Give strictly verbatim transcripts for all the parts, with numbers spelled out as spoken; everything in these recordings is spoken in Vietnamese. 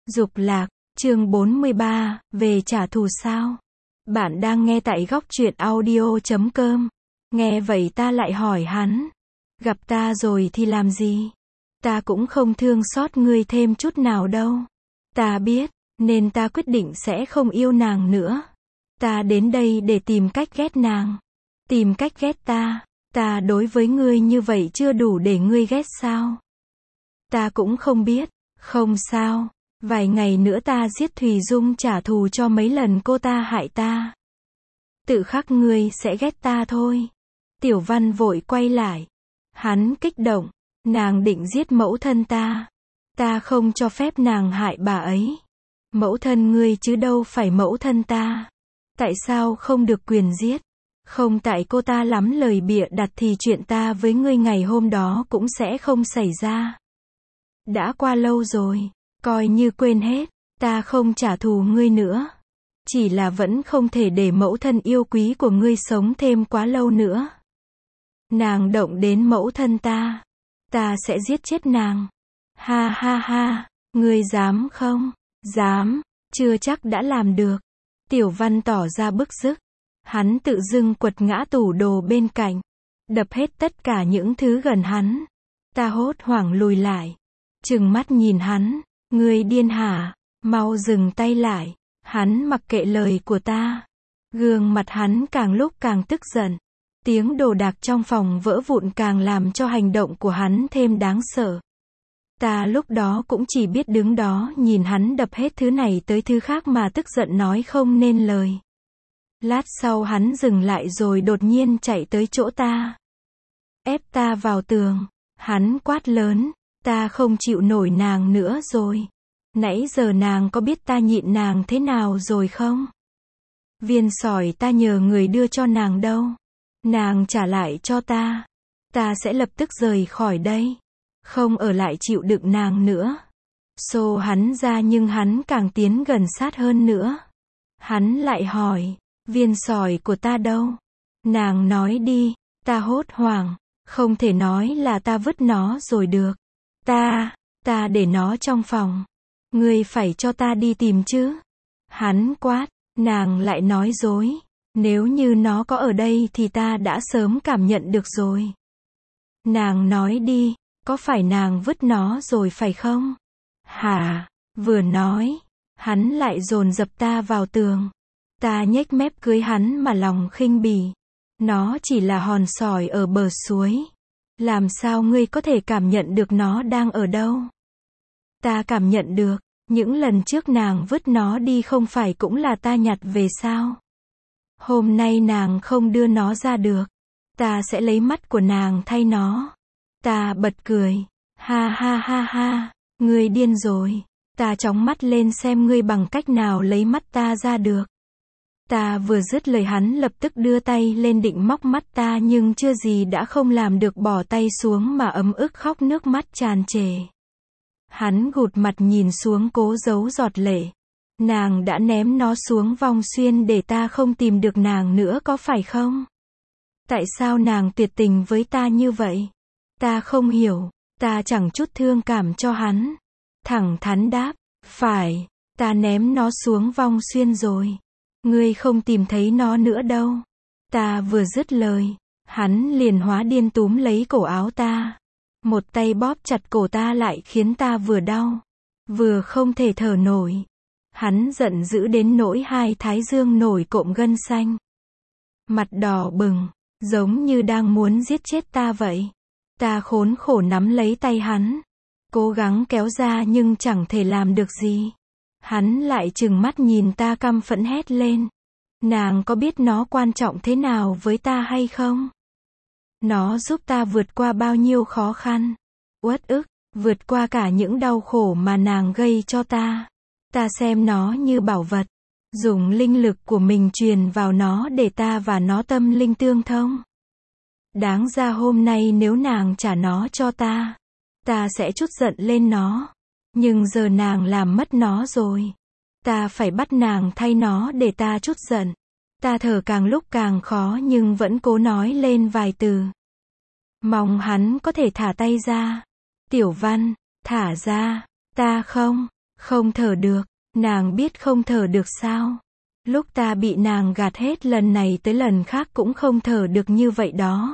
Dục lạc, chương bốn mươi ba, về trả thù sao? Bạn đang nghe tại góc truyện audio chấm com. Nghe vậy ta lại hỏi hắn. Gặp ta rồi thì làm gì? Ta cũng không thương xót ngươi thêm chút nào đâu. Ta biết, nên ta quyết định sẽ không yêu nàng nữa. Ta đến đây để tìm cách ghét nàng. Tìm cách ghét ta. Ta đối với ngươi như vậy chưa đủ để ngươi ghét sao? Ta cũng không biết. Không sao. Vài ngày nữa ta giết Thùy Dung trả thù cho mấy lần cô ta hại ta. Tự khắc ngươi sẽ ghét ta thôi. Tiểu Văn vội quay lại. Hắn kích động. Nàng định giết mẫu thân ta. Ta không cho phép nàng hại bà ấy. Mẫu thân ngươi chứ đâu phải mẫu thân ta. Tại sao không được quyền giết? Không tại cô ta lắm lời bịa đặt thì chuyện ta với ngươi ngày hôm đó cũng sẽ không xảy ra. Đã qua lâu rồi. Coi như quên hết, ta không trả thù ngươi nữa. Chỉ là vẫn không thể để mẫu thân yêu quý của ngươi sống thêm quá lâu nữa. Nàng động đến mẫu thân ta. Ta sẽ giết chết nàng. Ha ha ha, ngươi dám không? Dám, chưa chắc đã làm được. Tiểu Văn tỏ ra bức rứt. Hắn tự dưng quật ngã tủ đồ bên cạnh. Đập hết tất cả những thứ gần hắn. Ta hốt hoảng lùi lại. Trừng mắt nhìn hắn. Ngươi điên hả? Mau dừng tay lại. Hắn mặc kệ lời của ta. Gương mặt hắn càng lúc càng tức giận. Tiếng đồ đạc trong phòng vỡ vụn càng làm cho hành động của hắn thêm đáng sợ. Ta lúc đó cũng chỉ biết đứng đó nhìn hắn đập hết thứ này tới thứ khác mà tức giận nói không nên lời. Lát sau hắn dừng lại rồi đột nhiên chạy tới chỗ ta. Ép ta vào tường. Hắn quát lớn. Ta không chịu nổi nàng nữa rồi. Nãy giờ nàng có biết ta nhịn nàng thế nào rồi không? Viên sỏi ta nhờ người đưa cho nàng đâu. Nàng trả lại cho ta. Ta sẽ lập tức rời khỏi đây. Không ở lại chịu đựng nàng nữa. Xô hắn ra nhưng hắn càng tiến gần sát hơn nữa. Hắn lại hỏi. Viên sỏi của ta đâu? Nàng nói đi. Ta hốt hoảng. Không thể nói là ta vứt nó rồi được. Ta, ta để nó trong phòng. Ngươi phải cho ta đi tìm chứ. Hắn quát, nàng lại nói dối. Nếu như nó có ở đây thì ta đã sớm cảm nhận được rồi. Nàng nói đi, có phải nàng vứt nó rồi phải không? Hả? Vừa nói, hắn lại dồn dập ta vào tường. Ta nhếch mép cưới hắn mà lòng khinh bỉ. Nó chỉ là hòn sỏi ở bờ suối. Làm sao ngươi có thể cảm nhận được nó đang ở đâu? Ta cảm nhận được, những lần trước nàng vứt nó đi không phải cũng là ta nhặt về sao? Hôm nay nàng không đưa nó ra được. Ta sẽ lấy mắt của nàng thay nó. Ta bật cười. Ha ha ha ha, ngươi điên rồi. Ta chóng mắt lên xem ngươi bằng cách nào lấy mắt ta ra được. Ta vừa dứt lời hắn lập tức đưa tay lên định móc mắt ta nhưng chưa gì đã không làm được bỏ tay xuống mà ấm ức khóc nước mắt tràn trề. Hắn gụt mặt nhìn xuống cố giấu giọt lệ. Nàng đã ném nó xuống vong xuyên để ta không tìm được nàng nữa có phải không? Tại sao nàng tuyệt tình với ta như vậy? Ta không hiểu, ta chẳng chút thương cảm cho hắn. Thẳng thắn đáp, phải, ta ném nó xuống vong xuyên rồi. Ngươi không tìm thấy nó nữa đâu. Ta vừa dứt lời, hắn liền hóa điên túm lấy cổ áo ta. Một tay bóp chặt cổ ta lại khiến ta vừa đau, vừa không thể thở nổi. Hắn giận dữ đến nỗi hai thái dương nổi cộm gân xanh. Mặt đỏ bừng, giống như đang muốn giết chết ta vậy. Ta khốn khổ nắm lấy tay hắn, cố gắng kéo ra nhưng chẳng thể làm được gì. Hắn lại trừng mắt nhìn ta căm phẫn hét lên. Nàng có biết nó quan trọng thế nào với ta hay không? Nó giúp ta vượt qua bao nhiêu khó khăn, uất ức, vượt qua cả những đau khổ mà nàng gây cho ta. Ta xem nó như bảo vật, dùng linh lực của mình truyền vào nó để ta và nó tâm linh tương thông. Đáng ra hôm nay nếu nàng trả nó cho ta, ta sẽ trút giận lên nó. Nhưng giờ nàng làm mất nó rồi. Ta phải bắt nàng thay nó để ta trút giận. Ta thở càng lúc càng khó nhưng vẫn cố nói lên vài từ. Mong hắn có thể thả tay ra. Tiểu Văn, thả ra. Ta không, Không thở được. Nàng biết không thở được sao? Lúc ta bị nàng gạt hết lần này tới lần khác cũng không thở được như vậy đó.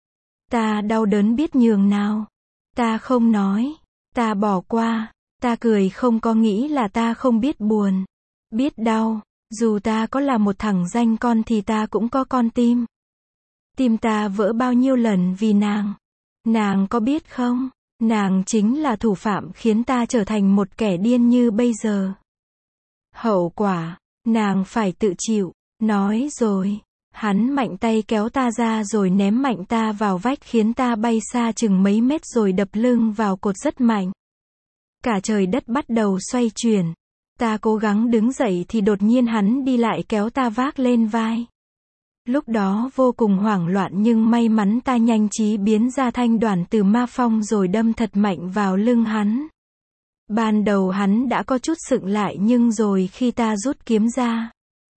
Ta đau đớn biết nhường nào. Ta không nói. Ta bỏ qua. Ta cười không có nghĩ là ta không biết buồn. Biết đau. Dù ta có là một thằng danh con thì ta cũng có con tim. Tim ta vỡ bao nhiêu lần vì nàng. Nàng có biết không? Nàng chính là thủ phạm khiến ta trở thành một kẻ điên như bây giờ. Hậu quả, nàng phải tự chịu. Nói rồi. Hắn mạnh tay kéo ta ra rồi ném mạnh ta vào vách khiến ta bay xa chừng mấy mét rồi đập lưng vào cột rất mạnh. Cả trời đất bắt đầu xoay chuyển. Ta cố gắng đứng dậy thì đột nhiên hắn đi lại kéo ta vác lên vai. Lúc đó vô cùng hoảng loạn nhưng may mắn ta nhanh trí biến ra thanh đoản từ ma phong rồi đâm thật mạnh vào lưng hắn. Ban đầu hắn đã có chút sững lại nhưng rồi khi ta rút kiếm ra,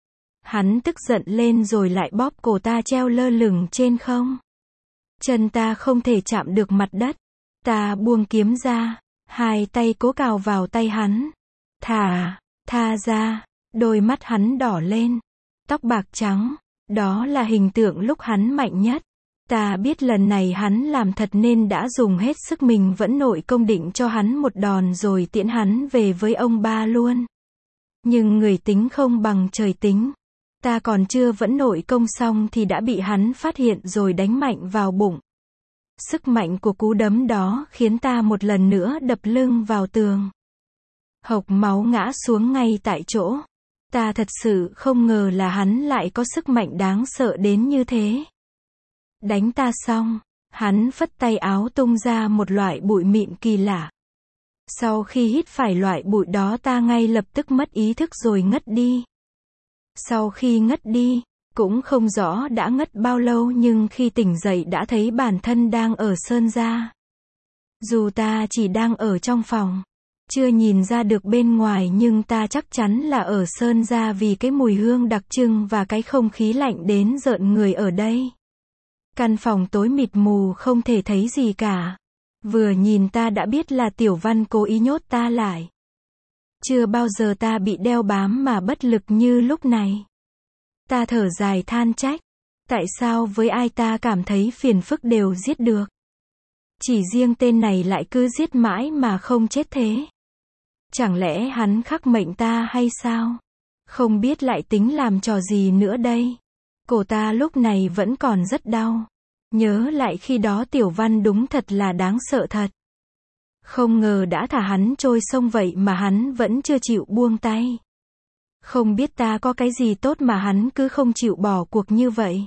hắn tức giận lên rồi lại bóp cổ ta treo lơ lửng trên không. Chân ta không thể chạm được mặt đất. Ta buông kiếm ra, hai tay cố cào vào tay hắn. Thả, tha ra. Đôi mắt hắn đỏ lên. Tóc bạc trắng. Đó là hình tượng lúc hắn mạnh nhất. Ta biết lần này hắn làm thật nên đã dùng hết sức mình vẫn nội công định cho hắn một đòn rồi tiễn hắn về với ông ba luôn. Nhưng người tính không bằng trời tính. Ta còn chưa vẫn nội công xong thì đã bị hắn phát hiện rồi đánh mạnh vào bụng. Sức mạnh của cú đấm đó khiến ta một lần nữa đập lưng vào tường. Hộc máu ngã xuống ngay tại chỗ. Ta thật sự không ngờ là hắn lại có sức mạnh đáng sợ đến như thế. Đánh ta xong, hắn phất tay áo tung ra một loại bụi mịn kỳ lạ. Sau khi hít phải loại bụi đó ta ngay lập tức mất ý thức rồi ngất đi. Sau khi ngất đi, cũng không rõ đã ngất bao lâu nhưng khi tỉnh dậy đã thấy bản thân đang ở Sơn Gia. Dù ta chỉ đang ở trong phòng, chưa nhìn ra được bên ngoài nhưng ta chắc chắn là ở Sơn Gia vì cái mùi hương đặc trưng và cái không khí lạnh đến rợn người ở đây. Căn phòng tối mịt mù không thể thấy gì cả. Vừa nhìn ta đã biết là Tiểu Văn cố ý nhốt ta lại. Chưa bao giờ ta bị đeo bám mà bất lực như lúc này. Ta thở dài than trách. Tại sao với ai ta cảm thấy phiền phức đều giết được. Chỉ riêng tên này lại cứ giết mãi mà không chết thế. Chẳng lẽ hắn khắc mệnh ta hay sao? Không biết lại tính làm trò gì nữa đây. Cổ ta lúc này vẫn còn rất đau. Nhớ lại khi đó Tiểu Văn đúng thật là đáng sợ thật. Không ngờ đã thả hắn trôi sông vậy mà hắn vẫn chưa chịu buông tay. Không biết ta có cái gì tốt mà hắn cứ không chịu bỏ cuộc như vậy.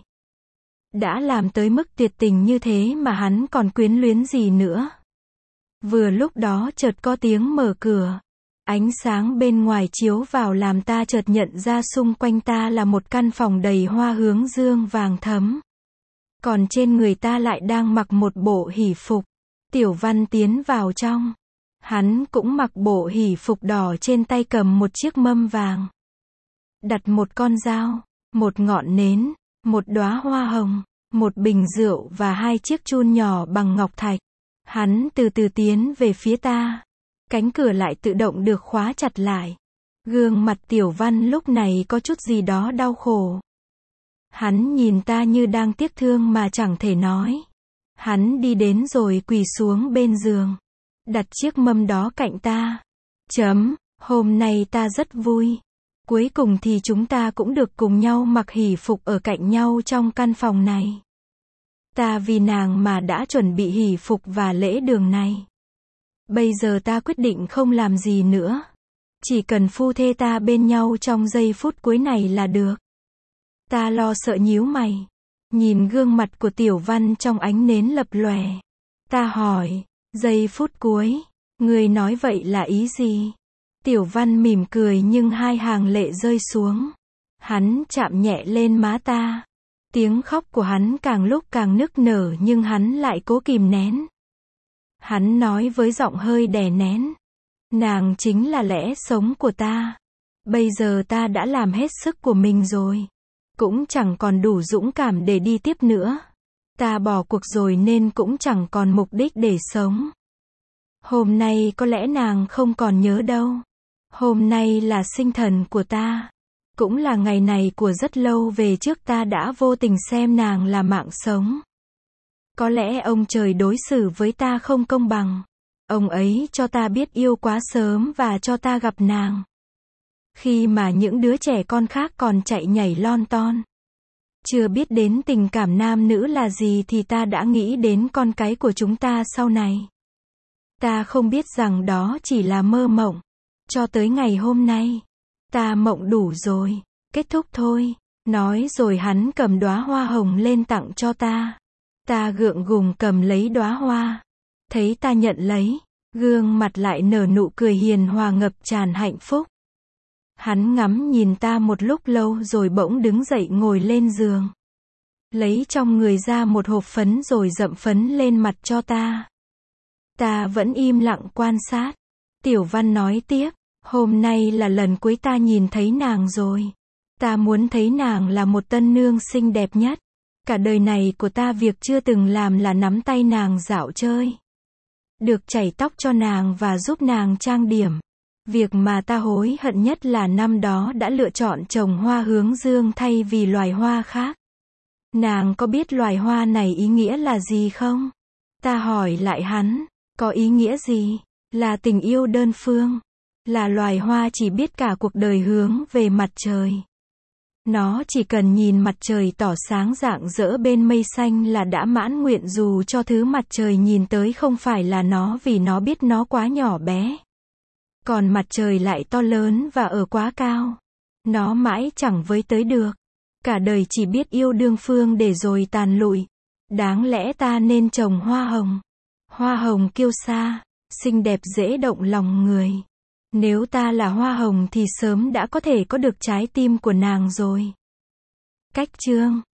Đã làm tới mức tuyệt tình như thế mà hắn còn quyến luyến gì nữa. Vừa lúc đó chợt có tiếng mở cửa. Ánh sáng bên ngoài chiếu vào làm ta chợt nhận ra xung quanh ta là một căn phòng đầy hoa hướng dương vàng thẫm. Còn trên người ta lại đang mặc một bộ hỷ phục. Tiểu Văn tiến vào trong. Hắn cũng mặc bộ hỷ phục đỏ, trên tay cầm một chiếc mâm vàng. Đặt một con dao, một ngọn nến, một đóa hoa hồng, một bình rượu và hai chiếc chun nhỏ bằng ngọc thạch. Hắn từ từ tiến về phía ta. Cánh cửa lại tự động được khóa chặt lại. Gương mặt Tiểu Văn lúc này có chút gì đó đau khổ. Hắn nhìn ta như đang tiếc thương mà chẳng thể nói. Hắn đi đến rồi quỳ xuống bên giường. Đặt chiếc mâm đó cạnh ta. Chấm, hôm nay ta rất vui. Cuối cùng thì chúng ta cũng được cùng nhau mặc hỷ phục ở cạnh nhau trong căn phòng này. Ta vì nàng mà đã chuẩn bị hỷ phục và lễ đường này. Bây giờ ta quyết định không làm gì nữa. Chỉ cần phu thê ta bên nhau trong giây phút cuối này là được. Ta lo sợ nhíu mày. Nhìn gương mặt của Tiểu Văn trong ánh nến lập lòe. Ta hỏi, giây phút cuối, người nói vậy là ý gì? Tiểu Văn mỉm cười nhưng hai hàng lệ rơi xuống. Hắn chạm nhẹ lên má ta. Tiếng khóc của hắn càng lúc càng nức nở nhưng hắn lại cố kìm nén. Hắn nói với giọng hơi đè nén. Nàng chính là lẽ sống của ta. Bây giờ ta đã làm hết sức của mình rồi. Cũng chẳng còn đủ dũng cảm để đi tiếp nữa. Ta bỏ cuộc rồi nên cũng chẳng còn mục đích để sống. Hôm nay có lẽ nàng không còn nhớ đâu. Hôm nay là sinh thần của ta. Cũng là ngày này của rất lâu về trước ta đã vô tình xem nàng là mạng sống. Có lẽ ông trời đối xử với ta không công bằng. Ông ấy cho ta biết yêu quá sớm và cho ta gặp nàng. Khi mà những đứa trẻ con khác còn chạy nhảy lon ton. Chưa biết đến tình cảm nam nữ là gì thì ta đã nghĩ đến con cái của chúng ta sau này. Ta không biết rằng đó chỉ là mơ mộng. Cho tới ngày hôm nay. Ta mộng đủ rồi. Kết thúc thôi. Nói rồi hắn cầm đóa hoa hồng lên tặng cho ta. Ta gượng gùng cầm lấy đóa hoa. Thấy ta nhận lấy. Gương mặt lại nở nụ cười hiền hòa ngập tràn hạnh phúc. Hắn ngắm nhìn ta một lúc lâu rồi bỗng đứng dậy ngồi lên giường. Lấy trong người ra một hộp phấn rồi dậm phấn lên mặt cho ta. Ta vẫn im lặng quan sát. Tiểu Văn nói tiếp. Hôm nay là lần cuối ta nhìn thấy nàng rồi. Ta muốn thấy nàng là một tân nương xinh đẹp nhất. Cả đời này của ta việc chưa từng làm là nắm tay nàng dạo chơi. Được chải tóc cho nàng và giúp nàng trang điểm. Việc mà ta hối hận nhất là năm đó đã lựa chọn trồng hoa hướng dương thay vì loài hoa khác. Nàng có biết loài hoa này ý nghĩa là gì không? Ta hỏi lại hắn, có ý nghĩa gì? Là tình yêu đơn phương. Là loài hoa chỉ biết cả cuộc đời hướng về mặt trời. Nó chỉ cần nhìn mặt trời tỏ sáng rạng rỡ bên mây xanh là đã mãn nguyện dù cho thứ mặt trời nhìn tới không phải là nó vì nó biết nó quá nhỏ bé. Còn mặt trời lại to lớn và ở quá cao. Nó mãi chẳng với tới được. Cả đời chỉ biết yêu đương phương để rồi tàn lụi. Đáng lẽ ta nên trồng hoa hồng. Hoa hồng kiêu sa, xinh đẹp dễ động lòng người. Nếu ta là hoa hồng thì sớm đã có thể có được trái tim của nàng rồi. Cách chương